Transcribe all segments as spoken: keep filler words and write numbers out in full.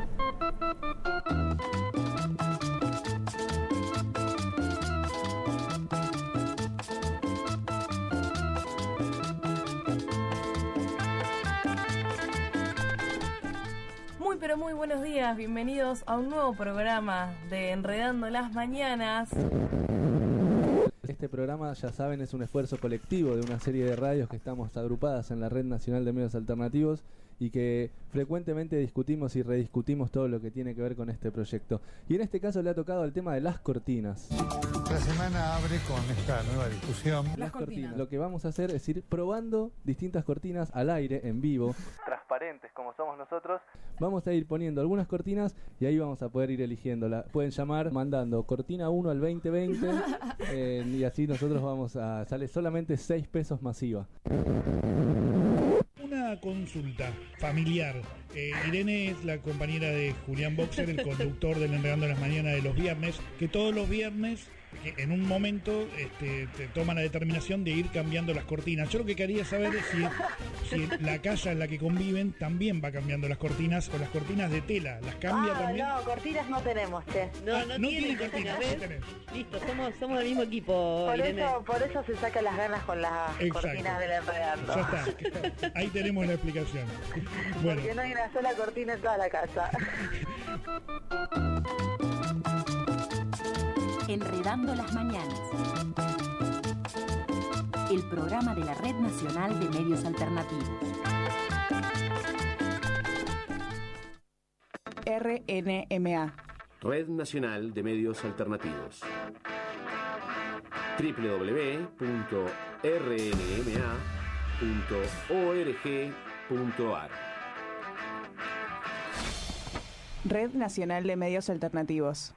Muy pero muy buenos días, bienvenidos a un nuevo programa de Enredando las Mañanas. Este programa, ya saben, es un esfuerzo colectivo de una serie de radios que estamos agrupadas en la Red Nacional de Medios Alternativos y que frecuentemente discutimos y rediscutimos todo lo que tiene que ver con este proyecto. Y en este caso le ha tocado el tema de las cortinas. La semana abre con esta nueva discusión. Las, las cortinas. cortinas. Lo que vamos a hacer es ir probando distintas cortinas al aire, en vivo. Transparentes como somos nosotros. Vamos a ir poniendo algunas cortinas y ahí vamos a poder ir eligiéndola. Pueden llamar mandando cortina uno al veinte veinte eh, y así nosotros vamos a... Sale solamente seis pesos masiva. Una consulta familiar. Eh, Irene es la compañera de Julián Boxer, el conductor del Enredando las Mañanas de los viernes, que todos los viernes, que en un momento, este, te toma la determinación de ir cambiando las cortinas. Yo lo que quería saber es si, si la casa en la que conviven también va cambiando las cortinas o las cortinas de tela. ¿Las cambia ah, también? No, cortinas no tenemos, che. No, no, no tienen cortinas. cortinas. Listo, somos, somos del mismo equipo, por Irene. Eso, por eso se sacan las ganas con las Exacto. cortinas del Enredando. Ya está. Ahí tenemos la explicación. Bueno. Porque no hay una sola cortina en toda la casa. Enredando las Mañanas, el programa de la Red Nacional de Medios Alternativos. R N M A, Red Nacional de Medios Alternativos. doble u doble u doble u punto r n m a punto org punto a r. Red Nacional de Medios Alternativos.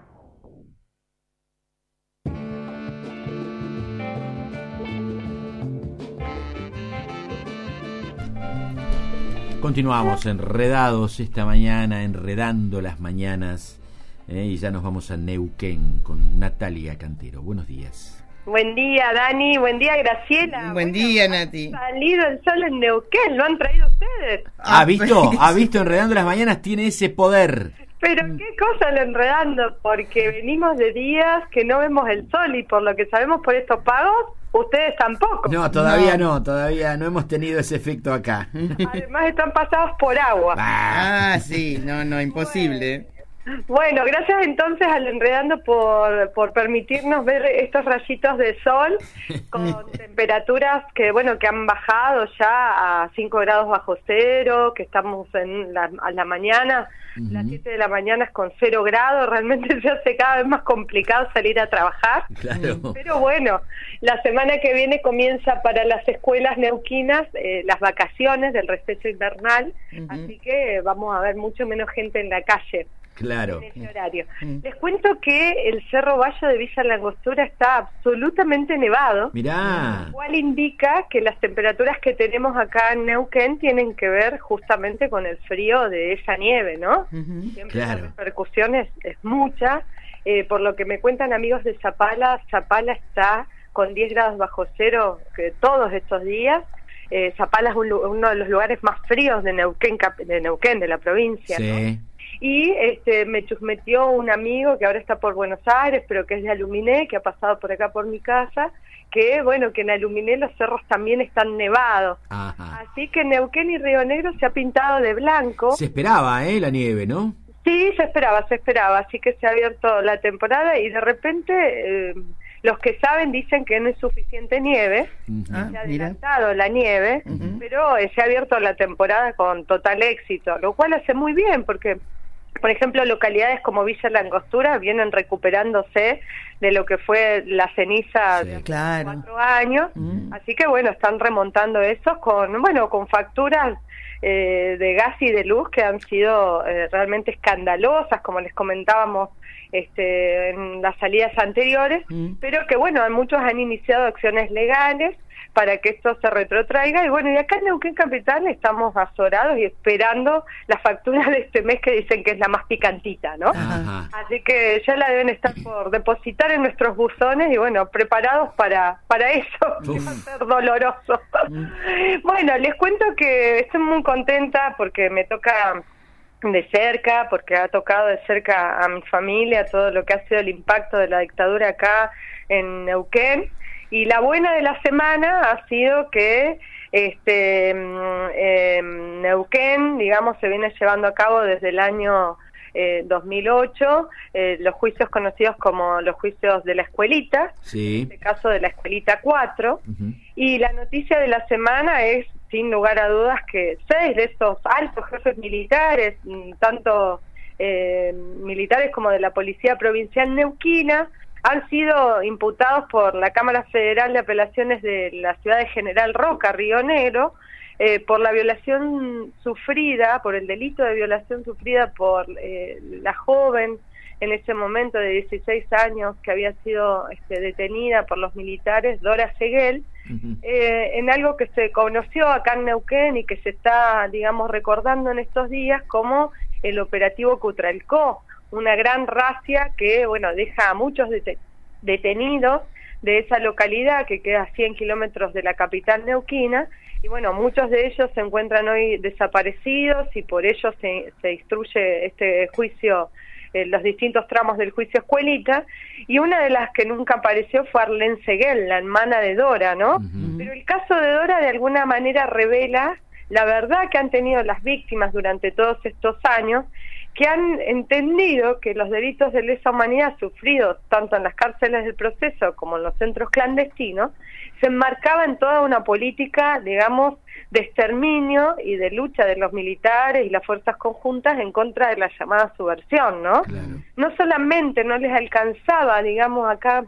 Continuamos enredados esta mañana, enredando las mañanas, eh, y ya nos vamos a Neuquén con Natalia Cantero. Buenos días. Buen día, Dani. Buen día, Graciela. Buen bueno, día, Nati. Ha salido el sol en Neuquén. ¿Lo han traído ustedes? ¿Ha visto? ¿Ha visto? Enredando las mañanas tiene ese poder. Pero qué cosa lo enredando, porque venimos de días que no vemos el sol y por lo que sabemos por estos pagos, ustedes tampoco. No, todavía no, no todavía no hemos tenido ese efecto acá. Además están pasados por agua. Ah, sí, no, no, imposible. Bueno, gracias entonces al Enredando por, por permitirnos ver estos rayitos de sol con temperaturas que, bueno, que han bajado ya a cinco grados bajo cero, que estamos en la, a la mañana, uh-huh. Las siete de la mañana es con cero grados, realmente se hace cada vez más complicado salir a trabajar. Claro. Pero bueno, la semana que viene comienza para las escuelas neuquinas eh, las vacaciones del receso invernal, uh-huh. Así que vamos a ver mucho menos gente en la calle. Claro. En ese horario. Mm. Les cuento que el Cerro Bayo de Villa Langostura está absolutamente nevado. Mirá. Lo cual indica que las temperaturas que tenemos acá en Neuquén tienen que ver justamente con el frío de esa nieve, ¿no? Uh-huh. Siempre claro. La repercusión es, es mucha. Eh, por lo que me cuentan amigos de Zapala, Zapala está con diez grados bajo cero que todos estos días. Eh, Zapala es un, uno de los lugares más fríos de Neuquén, de Neuquén, de la provincia, sí. ¿no? Y este, me chusmeteó un amigo que ahora está por Buenos Aires, pero que es de Aluminé, que ha pasado por acá por mi casa, que bueno, que en Aluminé los cerros también están nevados. Ajá. Así que Neuquén y Río Negro se ha pintado de blanco. Se esperaba, ¿eh? La nieve, ¿no? Sí, se esperaba, se esperaba, así que se ha abierto la temporada y de repente eh, los que saben dicen que no es suficiente nieve, uh-huh. Se ha adelantado la nieve, uh-huh. Pero eh, se ha abierto la temporada con total éxito, lo cual hace muy bien porque... Por ejemplo, localidades como Villa Langostura vienen recuperándose de lo que fue la ceniza sí, de claro. cuatro años, mm. Así que bueno, están remontando eso con, bueno, con facturas eh, de gas y de luz que han sido eh, realmente escandalosas, como les comentábamos este, en las salidas anteriores, mm. Pero que bueno, muchos han iniciado acciones legales para que esto se retrotraiga, y bueno, y acá en Neuquén Capital estamos azorados y esperando la factura de este mes que dicen que es la más picantita, ¿no? Ajá. Así que ya la deben estar por depositar en nuestros buzones y bueno, preparados para, para eso, que va a ser doloroso. Bueno, les cuento que estoy muy contenta porque me toca de cerca, porque ha tocado de cerca a mi familia todo lo que ha sido el impacto de la dictadura acá en Neuquén. Y la buena de la semana ha sido que este eh, Neuquén, digamos, se viene llevando a cabo desde el año eh, dos mil ocho, eh, los juicios conocidos como los juicios de la escuelita, sí. en este caso de la escuelita cuatro, uh-huh. y la noticia de la semana es, sin lugar a dudas, que seis de estos altos jefes militares, tanto eh, militares como de la Policía Provincial Neuquina, han sido imputados por la Cámara Federal de Apelaciones de la ciudad de General Roca, Río Negro, eh, por la violación sufrida, por el delito de violación sufrida por eh, la joven en ese momento de dieciséis años que había sido este, detenida por los militares, Dora Seguel, uh-huh. eh, en algo que se conoció acá en Neuquén y que se está, digamos, recordando en estos días como el operativo Cutralcó, una gran racia que, bueno, deja a muchos det- detenidos de esa localidad que queda a cien kilómetros de la capital neuquina, y bueno, muchos de ellos se encuentran hoy desaparecidos y por ello se, se instruye este juicio, eh, los distintos tramos del juicio escuelita, y una de las que nunca apareció fue Arlén Seguel, la hermana de Dora, ¿no? Uh-huh. Pero el caso de Dora de alguna manera revela la verdad que han tenido las víctimas durante todos estos años, que han entendido que los delitos de lesa humanidad sufridos tanto en las cárceles del proceso como en los centros clandestinos se enmarcaba en toda una política, digamos, de exterminio y de lucha de los militares y las fuerzas conjuntas en contra de la llamada subversión, ¿no? Claro. No solamente no les alcanzaba, digamos, acá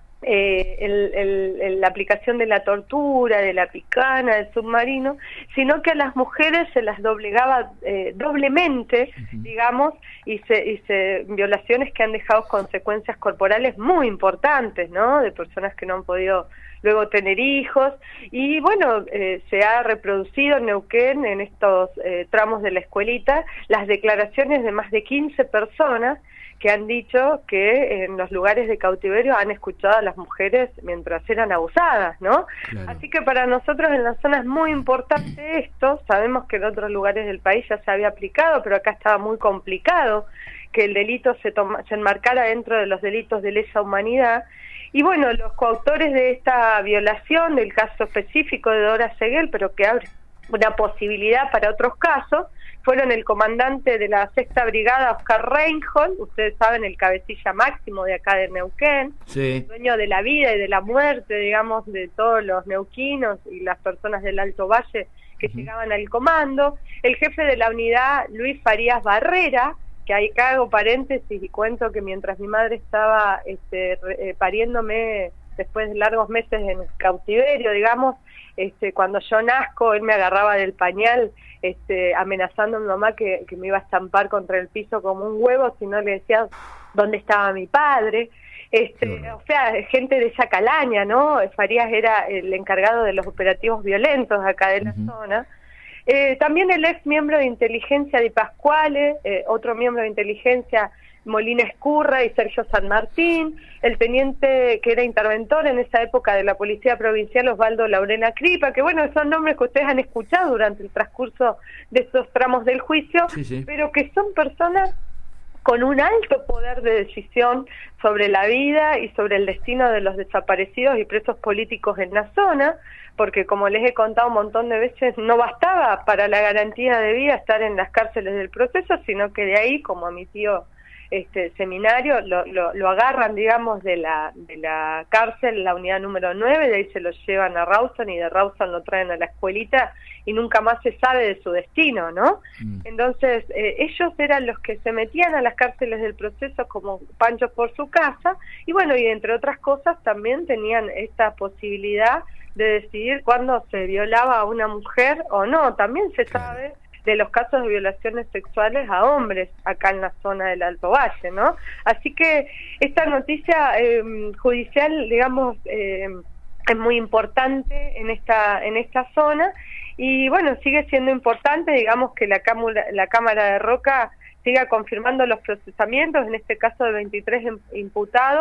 Eh, el, el, el, la aplicación de la tortura, de la picana, del submarino, sino que a las mujeres se las doblegaba eh, doblemente, uh-huh. digamos, y se, y se violaciones que han dejado consecuencias corporales muy importantes, ¿no? De personas que no han podido luego tener hijos, y bueno, eh, se ha reproducido en Neuquén, en estos eh, tramos de la escuelita, las declaraciones de más de quince personas que han dicho que en los lugares de cautiverio han escuchado a las mujeres mientras eran abusadas, ¿no? Claro. Así que para nosotros en la zona es muy importante esto. Sabemos que en otros lugares del país ya se había aplicado, pero acá estaba muy complicado que el delito se, toma, se enmarcara dentro de los delitos de lesa humanidad. Y bueno, los coautores de esta violación, del caso específico de Dora Seguel, pero que abre una posibilidad para otros casos, fueron el comandante de la sexta brigada, Oscar Reinhold, ustedes saben, el cabecilla máximo de acá de Neuquén, sí. dueño de la vida y de la muerte, digamos, de todos los neuquinos y las personas del Alto Valle que uh-huh. llegaban al comando, el jefe de la unidad, Luis Farías Barrera, que ahí hago paréntesis y cuento que mientras mi madre estaba este, eh, pariéndome después de largos meses en cautiverio, digamos, este, cuando yo nazco, él me agarraba del pañal, este, amenazando a mi mamá que, que me iba a estampar contra el piso como un huevo si no le decía dónde estaba mi padre. Este, no. O sea, gente de esa calaña, ¿no? Farías era el encargado de los operativos violentos acá de la uh-huh. zona. Eh, también el ex miembro de inteligencia de Pascuale, eh, otro miembro de inteligencia, Molina Escurra y Sergio San Martín, el teniente que era interventor en esa época de la Policía Provincial, Osvaldo Laurena Cripa, que bueno, son nombres que ustedes han escuchado durante el transcurso de estos tramos del juicio, sí, sí. pero que son personas con un alto poder de decisión sobre la vida y sobre el destino de los desaparecidos y presos políticos en la zona, porque como les he contado un montón de veces, no bastaba para la garantía de vida estar en las cárceles del proceso, sino que de ahí, como a mi tío este seminario, lo, lo, lo agarran, digamos, de la de la cárcel, la unidad número nueve, de ahí se lo llevan a Rawson y de Rawson lo traen a la escuelita y nunca más se sabe de su destino, ¿no? Mm. Entonces, eh, ellos eran los que se metían a las cárceles del proceso como panchos por su casa, y bueno, y entre otras cosas también tenían esta posibilidad de decidir cuándo se violaba a una mujer o no. También se sabe de los casos de violaciones sexuales a hombres acá en la zona del Alto Valle, ¿no? Así que esta noticia eh, judicial, digamos, eh, es muy importante en esta en esta zona, y bueno, sigue siendo importante, digamos, que la cámara, la Cámara de Roca siga confirmando los procesamientos, en este caso de veintitrés imputados,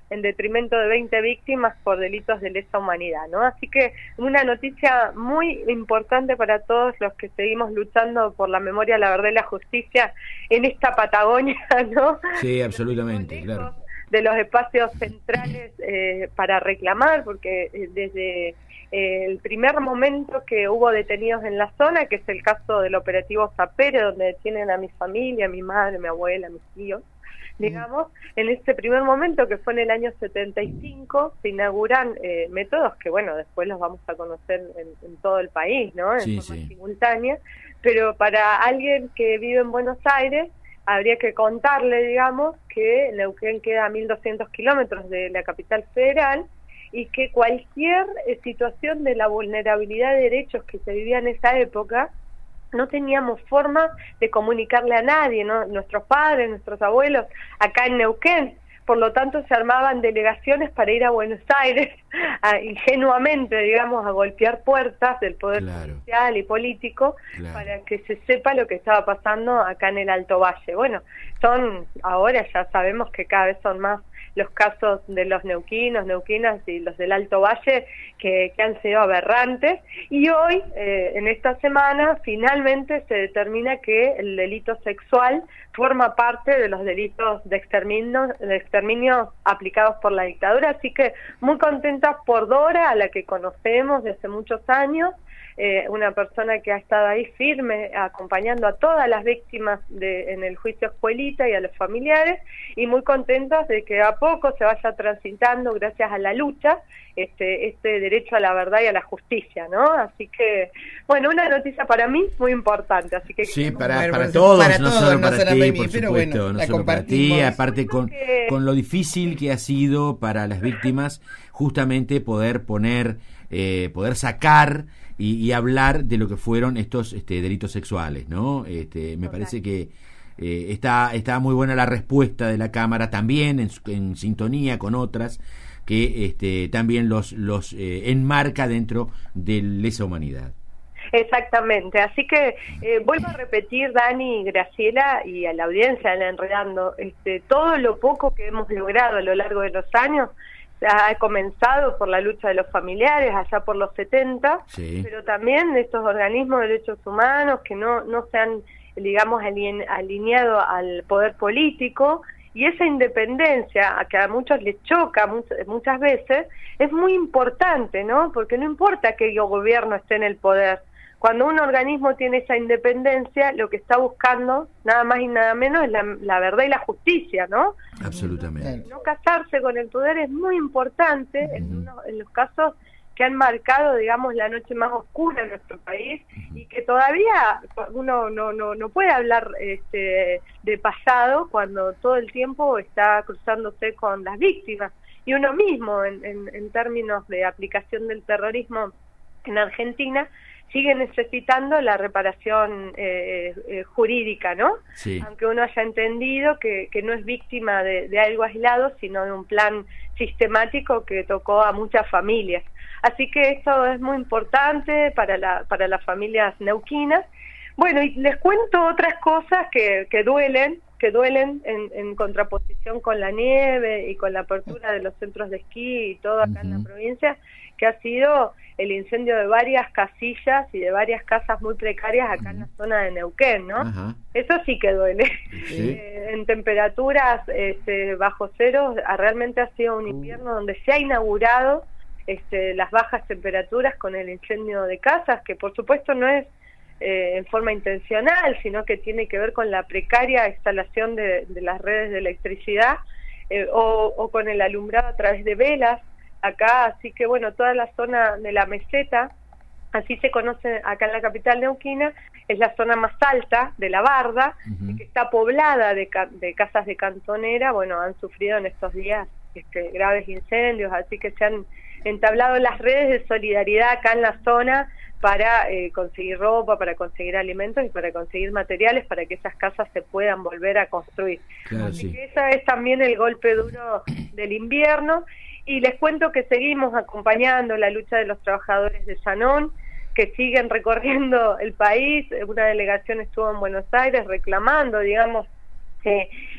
en detrimento de veinte víctimas por delitos de lesa humanidad, ¿no? Así que una noticia muy importante para todos los que seguimos luchando por la memoria, la verdad y la justicia en esta Patagonia, ¿no? Sí, absolutamente, claro. De los espacios centrales eh, para reclamar, porque eh, desde eh, el primer momento que hubo detenidos en la zona, que es el caso del operativo Zapere, donde detienen a mi familia, a mi madre, a mi abuela, a mis tíos, digamos, en ese primer momento, que fue en el año setenta y cinco, se inauguran eh, métodos que, bueno, después los vamos a conocer en, en todo el país, ¿no? En sí, forma sí. simultánea, pero para alguien que vive en Buenos Aires, habría que contarle, digamos, que Neuquén queda a mil doscientos kilómetros de la capital federal y que cualquier eh, situación de la vulnerabilidad de derechos que se vivía en esa época, no teníamos forma de comunicarle a nadie, ¿no? Nuestros padres, nuestros abuelos, acá en Neuquén. Por lo tanto, se armaban delegaciones para ir a Buenos Aires, a, ingenuamente, digamos, a golpear puertas del poder claro. judicial y político, claro. para que se sepa lo que estaba pasando acá en el Alto Valle. Bueno, son, ahora ya sabemos que cada vez son más los casos de los neuquinos, neuquinas y los del Alto Valle que, que han sido aberrantes, y hoy, eh, en esta semana, finalmente se determina que el delito sexual forma parte de los delitos de exterminio, de exterminio aplicados por la dictadura, así que muy contenta por Dora, a la que conocemos desde hace muchos años, eh, una persona que ha estado ahí firme, acompañando a todas las víctimas de, en el juicio Escuelita y a los familiares, y muy contentas de que a poco se vaya transitando, gracias a la lucha, este, este derecho a la verdad y a la justicia, ¿no? Así que, bueno, una noticia para mí muy importante. Así que sí, para, bueno, para bueno, todos, para no todos, solo no para solo ti, para mí, por pero supuesto, bueno, no la solo para ti, compartimos. aparte con, que... con lo difícil que ha sido para las víctimas justamente poder poner, eh, poder sacar y, y hablar de lo que fueron estos este, delitos sexuales, ¿no? Este, me okay. parece que eh, está, está muy buena la respuesta de la Cámara, también en, en sintonía con otras, que este, también los, los eh, enmarca dentro de lesa humanidad. Exactamente, así que eh, vuelvo a repetir, Dani, Graciela, y a la audiencia de la Enredando, este, todo lo poco que hemos logrado a lo largo de los años ha comenzado por la lucha de los familiares allá por los setenta, sí. pero también de estos organismos de derechos humanos que no, no se han, digamos, alineado al poder político, y esa independencia, a que a muchos les choca muchas veces, es muy importante, ¿no? Porque no importa que el gobierno esté en el poder. Cuando un organismo tiene esa independencia, lo que está buscando, nada más y nada menos, es la, la verdad y la justicia, ¿no? Absolutamente. No casarse con el poder es muy importante uh-huh. en, uno, en los casos que han marcado, digamos, la noche más oscura en nuestro país, uh-huh. y que todavía uno no no no puede hablar este, de pasado cuando todo el tiempo está cruzándose con las víctimas. Y uno mismo, en, en, en términos de aplicación del terrorismo en Argentina, sigue necesitando la reparación eh, eh, jurídica, ¿no? Sí. Aunque uno haya entendido que, que no es víctima de, de algo aislado, sino de un plan sistemático que tocó a muchas familias. Así que esto es muy importante para la para las familias neuquinas. Bueno, y les cuento otras cosas que, que duelen, que duelen en, en contraposición con la nieve y con la apertura de los centros de esquí y todo acá uh-huh. en la provincia, que ha sido el incendio de varias casillas y de varias casas muy precarias acá uh-huh. en la zona de Neuquén, ¿no? Uh-huh. Eso sí que duele. ¿Sí? Eh, en temperaturas este, bajo cero, realmente ha sido un invierno uh-huh. donde se ha inaugurado este, las bajas temperaturas con el incendio de casas, que por supuesto no es eh, en forma intencional, sino que tiene que ver con la precaria instalación de, de las redes de electricidad eh, o, o con el alumbrado a través de velas acá. Así que bueno, toda la zona de la meseta, así se conoce acá en la capital neuquina, es la zona más alta de la Barda, uh-huh. que está poblada de, ca de casas de cantonera. Bueno, han sufrido en estos días este, graves incendios, así que se han entablado las redes de solidaridad acá en la zona para eh, conseguir ropa, para conseguir alimentos y para conseguir materiales para que esas casas se puedan volver a construir. Claro, así sí. que ese es también el golpe duro del invierno. Y les cuento que seguimos acompañando la lucha de los trabajadores de Sanón, que siguen recorriendo el país. Una delegación estuvo en Buenos Aires reclamando, digamos, eh,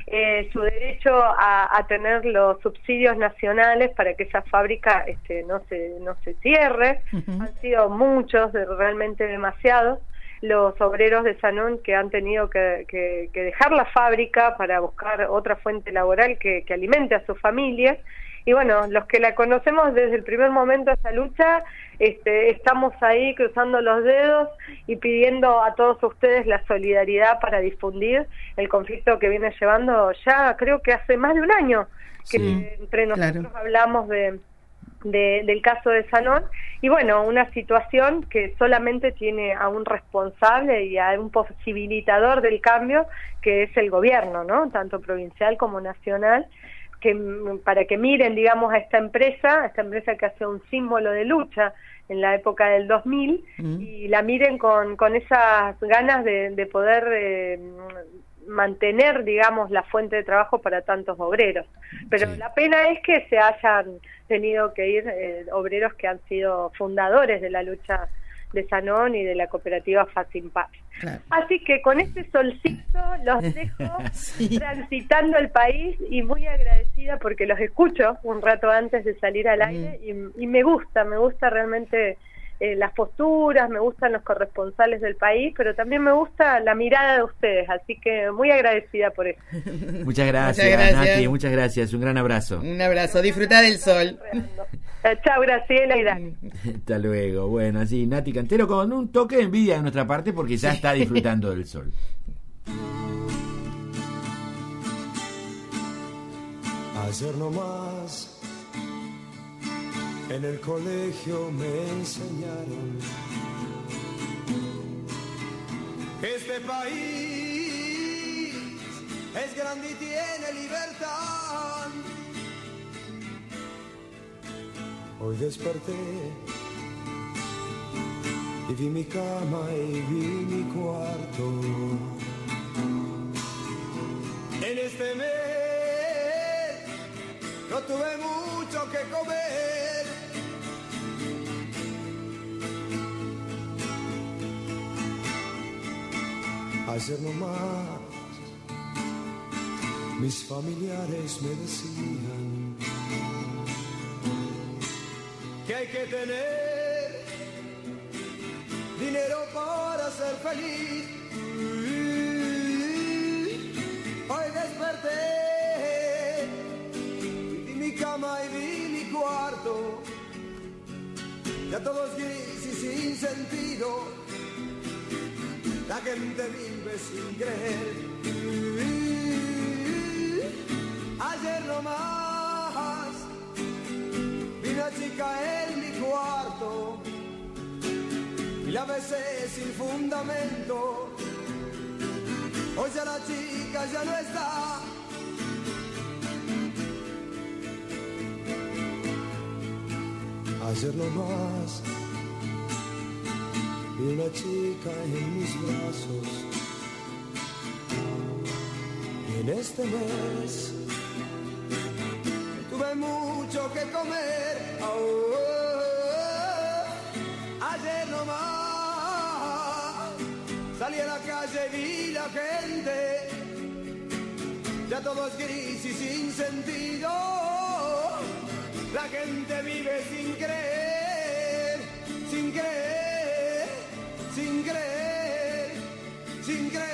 eh, su derecho a, a tener los subsidios nacionales para que esa fábrica este, no se no se cierre. Uh-huh. Han sido muchos, realmente demasiados, los obreros de Sanón que han tenido que, que, que dejar la fábrica para buscar otra fuente laboral que, que alimente a sus familias. Y bueno, los que la conocemos desde el primer momento de esa lucha, este, estamos ahí cruzando los dedos y pidiendo a todos ustedes la solidaridad para difundir el conflicto que viene llevando ya creo que hace más de un año que sí, entre nosotros claro. hablamos de, de, del caso de Sanón. Y bueno, una situación que solamente tiene a un responsable y a un posibilitador del cambio, que es el gobierno, ¿no? Tanto provincial como nacional, que para que miren, digamos, a esta empresa, a esta empresa que hace un símbolo de lucha en la época del dos mil, mm. y la miren con, con esas ganas de, de poder eh, mantener, digamos, la fuente de trabajo para tantos obreros. Pero sí. la pena es que se hayan tenido que ir eh, obreros que han sido fundadores de la lucha de Sanón y de la cooperativa Facin Paz. Claro. Así que con este solcito los dejo sí. transitando el país y muy agradecida porque los escucho un rato antes de salir al aire mm. y, y me gusta, me gusta realmente eh, las posturas, me gustan los corresponsales del país, pero también me gusta la mirada de ustedes, así que muy agradecida por eso. Muchas gracias, muchas gracias. Nati, muchas gracias, un gran abrazo. Un abrazo, disfrutar del sol. Chao, Graciela y Dani. Hasta luego. Bueno, así Nati Cantero con un toque de envidia de nuestra parte porque ya está disfrutando del sol. Ayer nomás en el colegio me enseñaron que este país es grande y tiene libertad. Hoy desperté y vi mi cama y vi mi cuarto. En este mes no tuve mucho que comer. Ayer nomás mis familiares me decían que hay que tener dinero para ser feliz. Hoy desperté y vi mi cama y vi mi cuarto, ya todo es gris y sin sentido. La gente vive sin creer. Ayer nomás vi una chica en mi cuarto y la besé sin fundamento. Hoy ya la chica ya no está. Ayer nomás vi una chica en mis brazos y en este mes tuve mucho que comer. Oh, ayer nomás salí a la calle y vi la gente, ya todo es gris y sin sentido. La gente vive sin creer, sin creer, sin creer, sin creer.